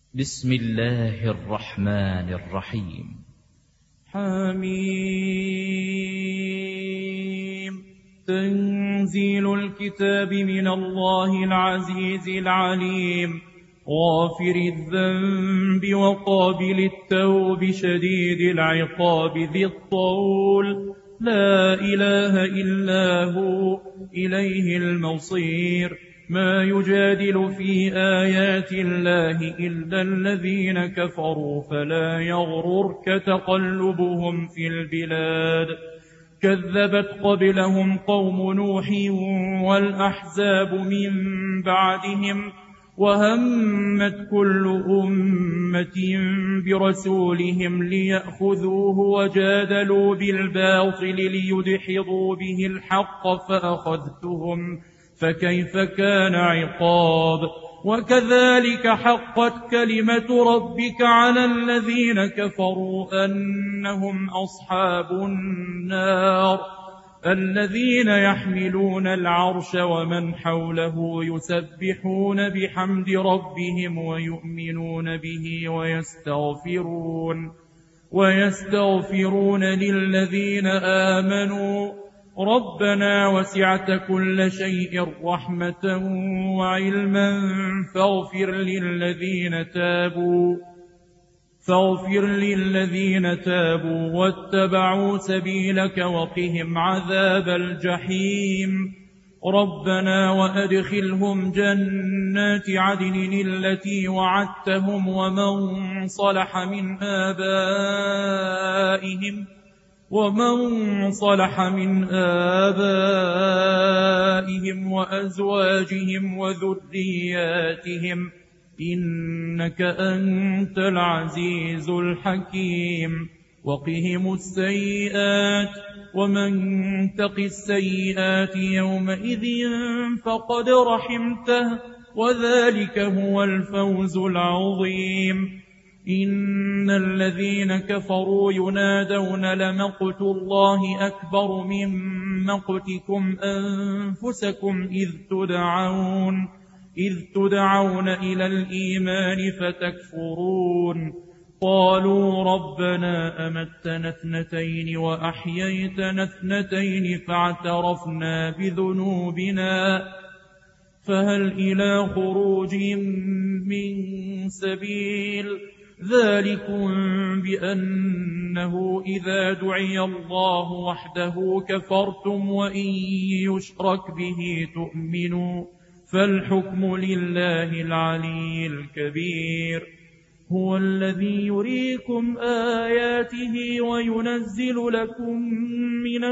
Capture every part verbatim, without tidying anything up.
بسم الله الرحمن الرحيم. حميم. تنزيل الكتاب من الله العزيز العليم، غافر الذنب وقابل التوب شديد العقاب ذي الطول، لا إله إلا هو إليه المصير. ما يجادل في آيات الله إلا الذين كفروا، فلا يغررك تقلبهم في البلاد. كذبت قبلهم قوم نوح والأحزاب من بعدهم، وهمت كل أمة برسولهم ليأخذوه، وجادلوا بالباطل ليدحضوا به الحق فأخذتهم، فكيف كان عقاب. وكذلك حقت كلمة ربك على الذين كفروا أنهم أصحاب النار. الذين يحملون العرش ومن حوله يسبحون بحمد ربهم ويؤمنون به ويستغفرون ويستغفرون للذين آمنوا ربنا وسعت كل شيء رحمة وعلما فاغفر للذين تابوا فاغفر للذين تابوا واتبعوا سبيلك وقهم عذاب الجحيم. ربنا وأدخلهم جنات عدن التي وعدتهم ومن صلح من آبائهم ومن صلح من آبائهم وأزواجهم وذرياتهم إنك أنت العزيز الحكيم. وقهم السيئات ومن تق السيئات يومئذ فقد رحمته وذلك هو الفوز العظيم. إن الذين كفروا ينادون لمقت الله أكبر من مقتكم أنفسكم إذ تدعون إذ تدعون إلى الإيمان فتكفرون. قالوا ربنا أمتنا اثنتين وأحييتنا اثنتين فاعترفنا بذنوبنا فهل إلى خروج من سبيل. ذلكم بأنه إذا دعي الله وحده كفرتم وإن يشرك به تؤمنوا فالحكم لله العلي الكبير. هو الذي يريكم آياته وينزل لكم من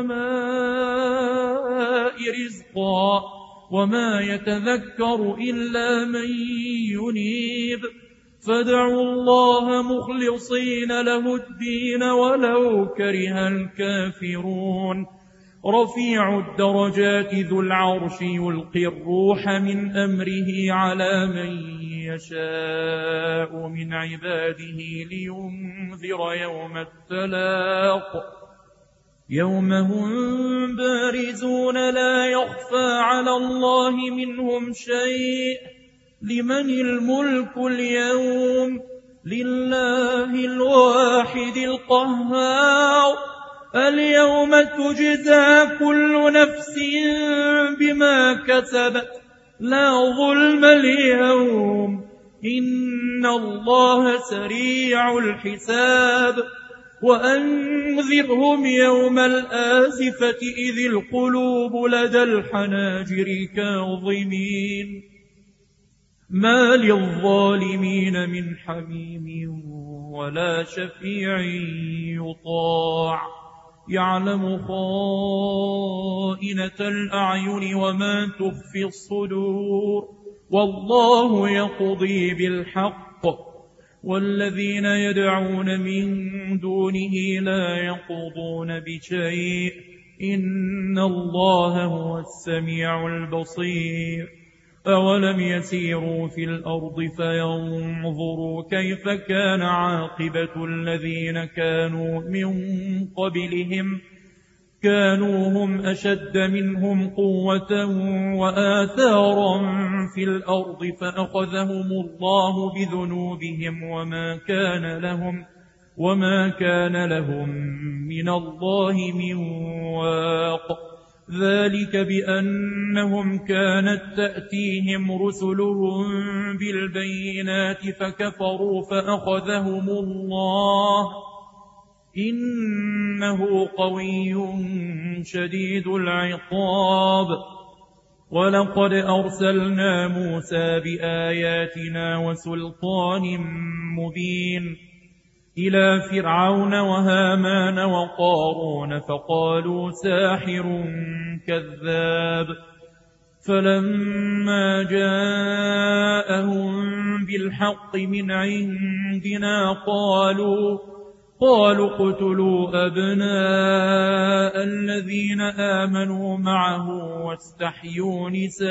السماء رزقا وما يتذكر إلا من ينيب. فادعوا الله مخلصين له الدين ولو كره الكافرون. رفيع الدرجات ذو العرش يلقي الروح من أمره على من يشاء من عباده لينذر يوم التلاق. يوم هم بارزون لا يخفى على الله منهم شيء. لمن الملك اليوم؟ لله الواحد القهار. اليوم تجزى كل نفس بما كسبت لا ظلم اليوم إن الله سريع الحساب. وأنذرهم يوم الآزفة إذ القلوب لدى الحناجر كاظمين ما للظالمين من حميم ولا شفيع يطاع. يعلم خائنة الأعين وما تخفي الصدور والله يقضي بالحق. والذين يدعون من دونه لا يقضون بشيء إن الله هو السميع البصير. أولم يسيروا في الأرض فينظروا كيف كان عاقبة الذين كانوا من قبلهم كانوا هم أشد منهم قوة وآثارا في الأرض فأخذهم الله بذنوبهم وما كان لهم وما كان لهم من الله من واق. ذلك بأنهم كانت تأتيهم رسلهم بالبينات فكفروا فأخذهم الله إنه قوي شديد العقاب. ولقد أرسلنا موسى بآياتنا وسلطان مبين إلى فرعون وهامان وقارون فقالوا ساحر كذاب. فلما جاءهم بالحق من عندنا قالوا قالوا اقتلوا أبناء الذين آمنوا معه واستحيوا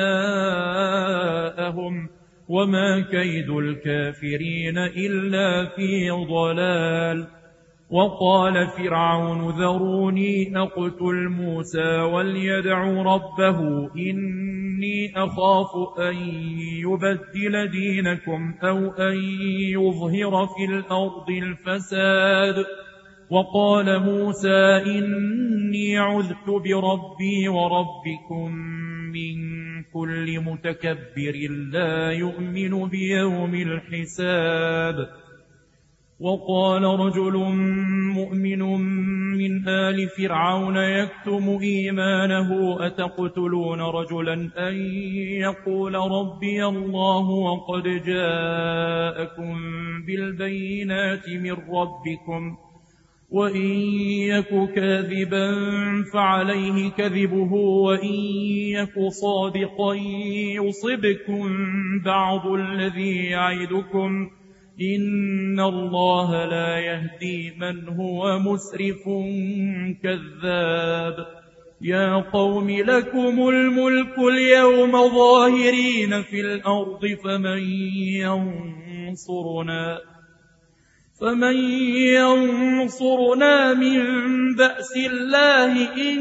نساءهم وما كيد الكافرين إلا في ضلال. وقال فرعون ذروني أقتل موسى وليدع ربه إني أخاف أن يبدل دينكم أو أن يظهر في الأرض الفساد. وقال موسى إني عذت بربي وربكم من كل متكبر لا يؤمن بيوم الحساب. وقال رجل مؤمن من آل فرعون يكتم إيمانه أتقتلون رجلا أن يقول ربي الله وقد جاءكم بالبينات من ربكم وإن يك كاذبا فعليه كذبه وإن يك صادقا يصبكم بعض الذي يعدكم إن الله لا يهدي من هو مسرف كذاب. يا قوم لكم الملك اليوم ظاهرين في الأرض فمن ينصرنا فمن ينصرنا من بأس الله إن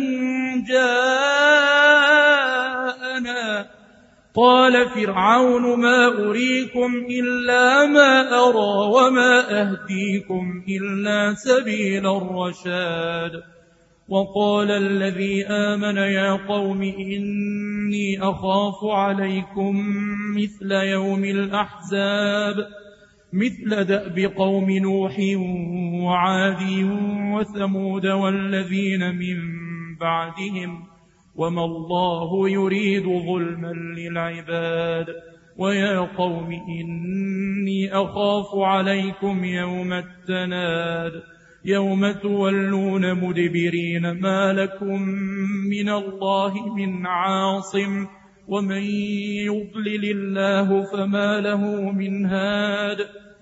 جاءنا. قال فرعون ما أريكم إلا ما أرى وما أهديكم إلا سبيل الرشاد. وقال الذي آمن يا قوم إني أخاف عليكم مثل يوم الأحزاب مثل دأب قوم نوح وعاد وثمود والذين من بعدهم وما الله يريد ظلما للعباد. ويا قوم إني أخاف عليكم يوم التناد يوم تولون مدبرين ما لكم من الله من عاصم ومن يضلل الله فما له من هاد.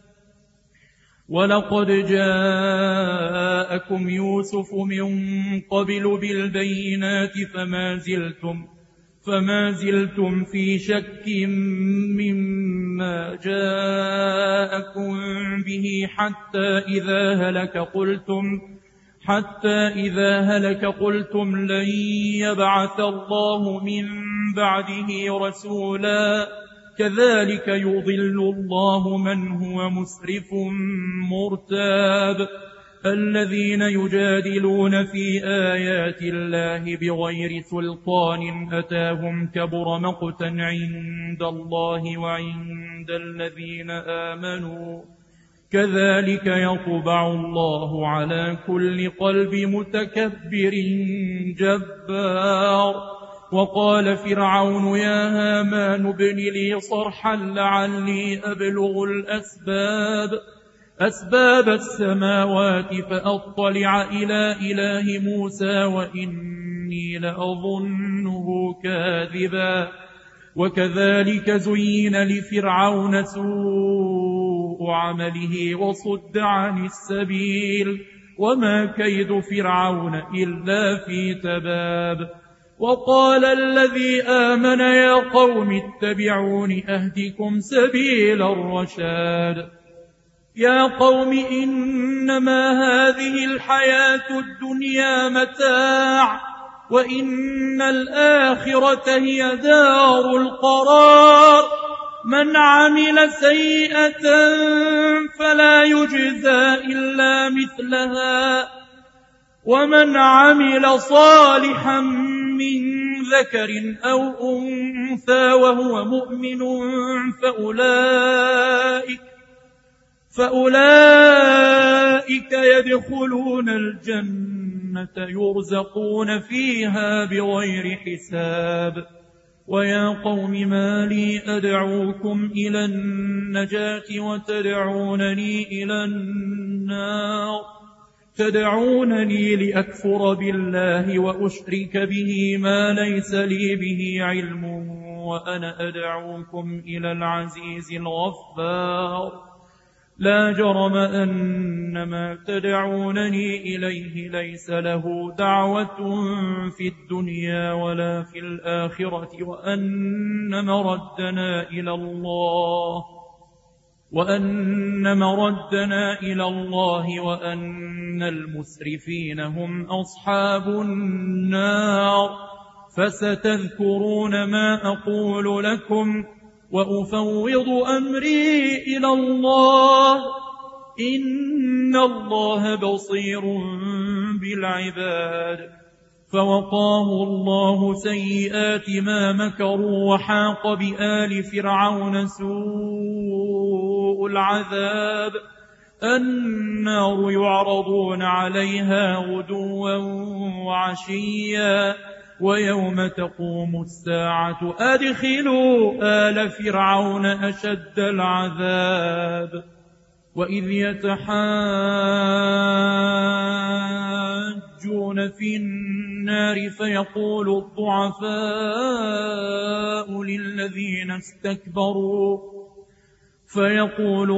ولقد جاءكم يوسف من قبل بالبينات فما زلتم فما زلتم في شك مما جاءكم به حتى إذا هلك قلتم حتى إذا هلك قلتم لن يبعث الله من بعده رسولا كذلك يضل الله من هو مسرف مرتاب. الذين يجادلون في آيات الله بغير سلطان أتاهم كبر مقتا عند الله وعند الذين آمنوا كذلك يطبع الله على كل قلب متكبر جبار. وقال فرعون يا هامان ابن لي صرحا لعلي أبلغ الأسباب أسباب السماوات فأطلع إلى إله موسى وإني لأظنه كاذبا. وكذلك زين لفرعون سوء عمله وصد عن السبيل وما كيد فرعون إلا في تباب. وقال الذي آمن يا قوم اتبعون أهدكم سبيل الرشاد. يا قوم إنما هذه الحياة الدنيا متاع وإن الآخرة هي دار القرار من عمل سيئة فلا يجزى إلا مثلها ومن عمل صالحا من ذكر أو أنثى وهو مؤمن فأولئك فأولئك يدخلون الجنة يرزقون فيها بغير حساب ويا قوم ما لي أدعوكم إلى النجاة وتدعونني إلى النار تدعونني لأكفر بالله وأشرك به ما ليس لي به علم وأنا أدعوكم إلى العزيز الغفار لا جرم أن ما تدعونني إليه ليس له دعوة في الدنيا ولا في الآخرة وأن مردنا إلى الله وأن مردنا إلى الله وأن المسرفين هم أصحاب النار فستذكرون ما أقول لكم وأفوض أمري إلى الله إن الله بصير بالعباد فوقاه الله سيئات ما مكروا وحاق بآل فرعون سوء العذاب النار يعرضون عليها غدوا وعشيا ويوم تقوم الساعة أدخلوا آل فرعون أشد العذاب وإذ يتحاجون في النار فيقول الضعفاء للذين استكبروا فيقول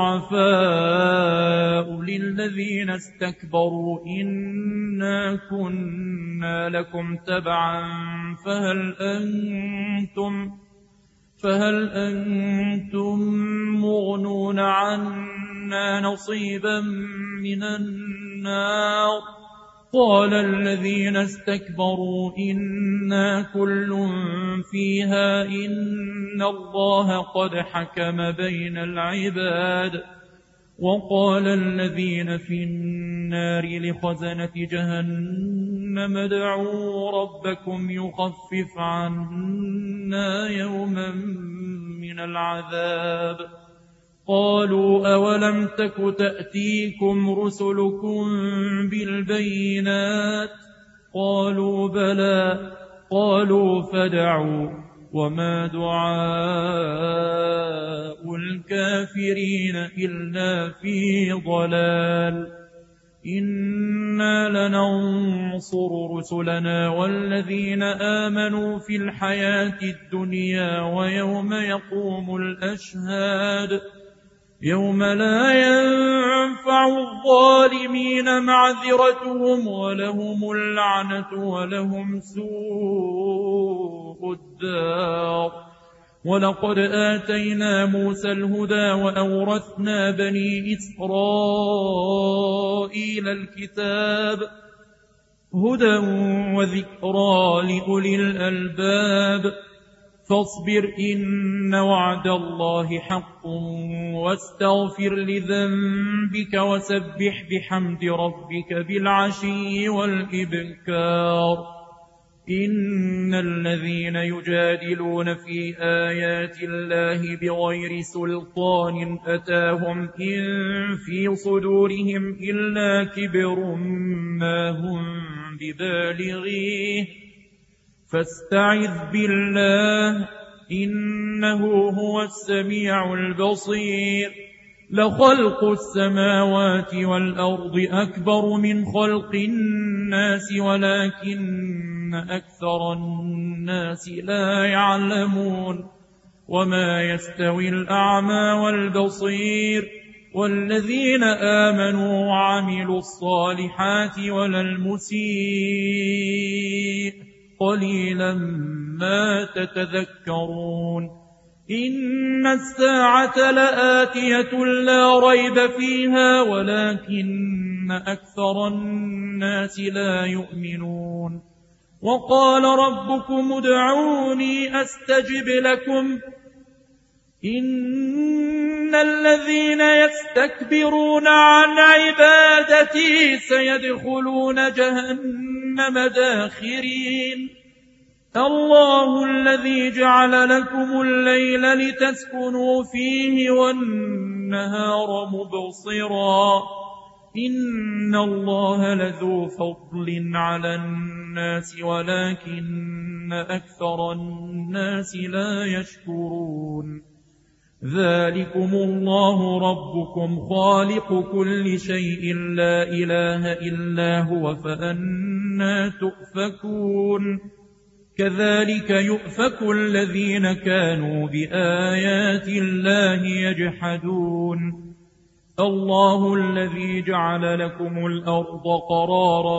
الضعفاء للذين استكبروا إنا كنا لكم تبعا فهل أنتم فهل أنتم مغنون عنا نصيبا من النار قال الذين استكبروا إنا كل فيها إن الله قد حكم بين العباد وقال الذين في النار لخزنة جهنم ادعوا ربكم يخفف عنا يوما من العذاب قالوا أولم تك تأتيكم رسلكم بالبينات قالوا بلى قالوا فادعوا وما دعاء الكافرين إلا في ضلال إنا لننصر رسلنا والذين آمنوا في الحياة الدنيا ويوم يقوم الأشهاد يوم لا ينفع الظالمين معذرتهم ولهم اللعنة ولهم سوء الدار ولقد آتينا موسى الهدى وأورثنا بني إسرائيل الكتاب هدى وذكرى لأولي الألباب فاصبر إن وعد الله حق واستغفر لذنبك وسبح بحمد ربك بالعشي والإبكار إن الذين يجادلون في آيات الله بغير سلطان أتاهم إن في صدورهم إلا كبر ما هم ببالغيه فاستعذ بالله إنه هو السميع البصير لخلق السماوات والأرض أكبر من خلق الناس ولكن أكثر الناس لا يعلمون وما يستوي الأعمى والبصير والذين آمنوا وعملوا الصالحات ولا المسيء قليلا ما تتذكرون إن الساعة لآتية لا ريب فيها ولكن أكثر الناس لا يؤمنون وقال ربكم ادعوني أستجب لكم إن الذين يستكبرون عن عبادتي سيدخلون جهنم داخرين الله الذي جعل لكم الليل لتسكنوا فيه والنهار مبصرا إن الله لذو فضل على الناس ولكن أكثر الناس لا يشكرون ذلكم الله ربكم خالق كل شيء لا إله إلا هو فأنى تؤفكون كذلك يؤفك الذين كانوا بآيات الله يجحدون الله الذي جعل لكم الأرض قرارا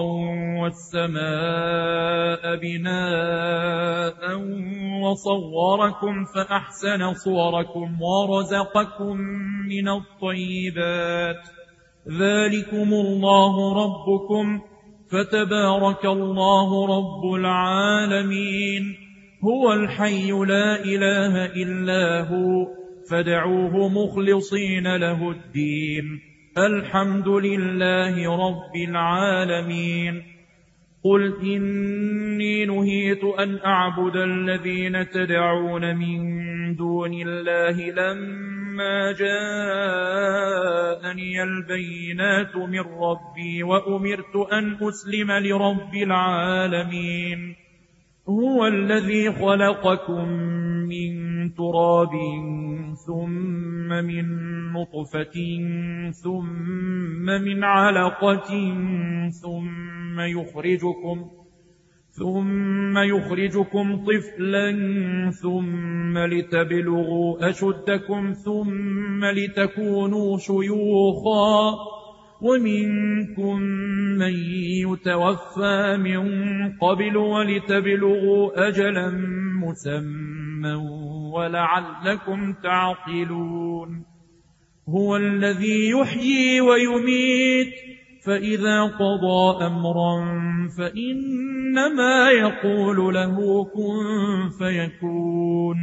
والسماء بناء وصوركم فأحسن صوركم ورزقكم من الطيبات ذلكم الله ربكم فتبارك الله رب العالمين هو الحي لا إله إلا هو فادعوه مخلصين له الدين الحمد لله رب العالمين قل إني نهيت أن أعبد الذين تدعون من دون الله لما جاءني البينات من ربي وأمرت أن أسلم لرب العالمين هو الذي خلقكم من تراب ثم من نطفة ثم من علقة ثم يخرجكم ثم يخرجكم طفلا ثم لتبلغوا أشدكم ثم لتكونوا شيوخا ومنكم من يتوفى من قبل ولتبلغوا أجلا مسمى ولعلكم تعقلون هو الذي يحيي ويميت فإذا قضى أمرا فإنما يقول له كن فيكون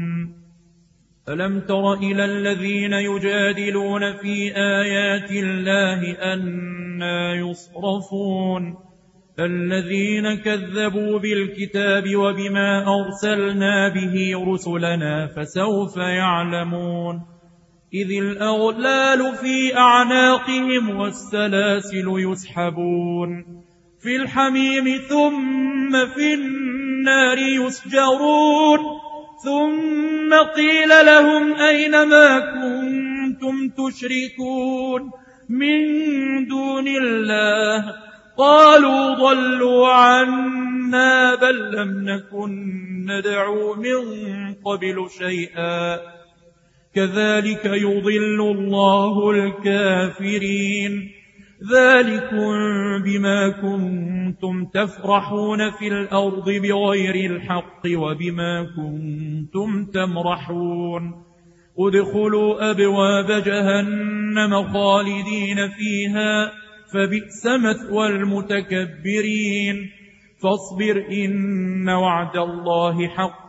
ألم تر إلى الذين يجادلون في آيات الله أنى يصرفون الذين كذبوا بالكتاب وبما أرسلنا به رسلنا فسوف يعلمون إذ الأغلال في أعناقهم والسلاسل يسحبون في الحميم ثم في النار يسجرون ثم قيل لهم أين ما كنتم تشركون من دون الله قالوا ضلوا عنا بل لم نكن ندعو من قبل شيئا كذلك يضل الله الكافرين ذلكم بما كنتم تفرحون في الأرض بغير الحق وبما كنتم تمرحون ادخلوا أبواب جهنم خالدين فيها فبئس مثوى المتكبرين فاصبر إن وعد الله حق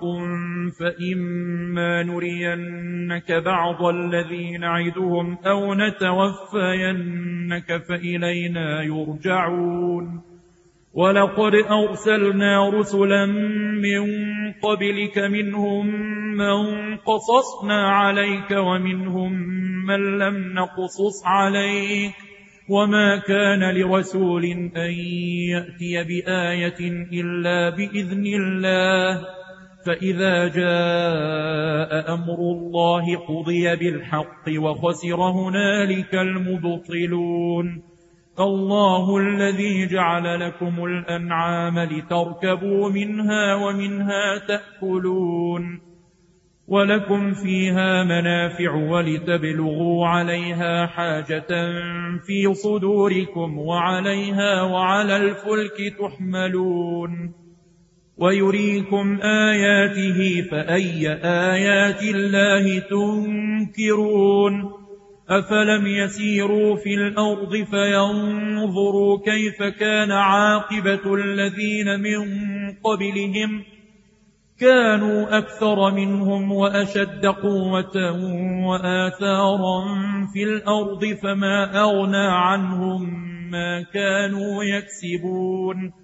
فإما نرينك بعض الذي نعدهم أو نتوفينك فإلينا يرجعون ولقد أرسلنا رسلا من قبلك منهم من قصصنا عليك ومنهم من لم نقصص عليك وما كان لرسول أن يأتي بآية إلا بإذن الله فإذا جاء أمر الله قضي بالحق وخسر هنالك المبطلون الله الذي جعل لكم الأنعام لتركبوا منها ومنها تأكلون ولكم فيها منافع ولتبلغوا عليها حاجة في صدوركم وعليها وعلى الفلك تحملون ويريكم آياته فأي آيات الله تنكرون أفلم يسيروا في الأرض فينظروا كيف كان عاقبة الذين من قبلهم كانوا أكثر منهم وأشد قوة وآثارا في الأرض فما أغنى عنهم ما كانوا يكسبون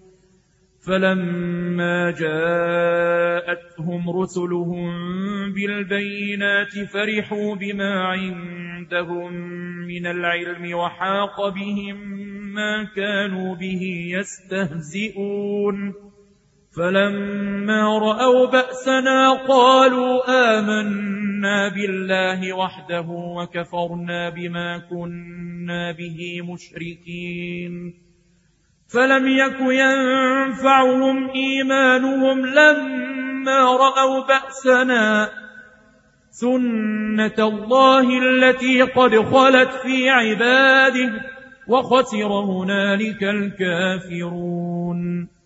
فلما جاءتهم رسلهم بالبينات فرحوا بما عندهم من العلم وحاق بهم ما كانوا به يستهزئون فلما رأوا بأسنا قالوا آمنا بالله وحده وكفرنا بما كنا به مشركين فلم يك ينفعهم إيمانهم لما رأوا بأسنا سنة الله التي قد خلت في عباده وخسر هنالك الكافرون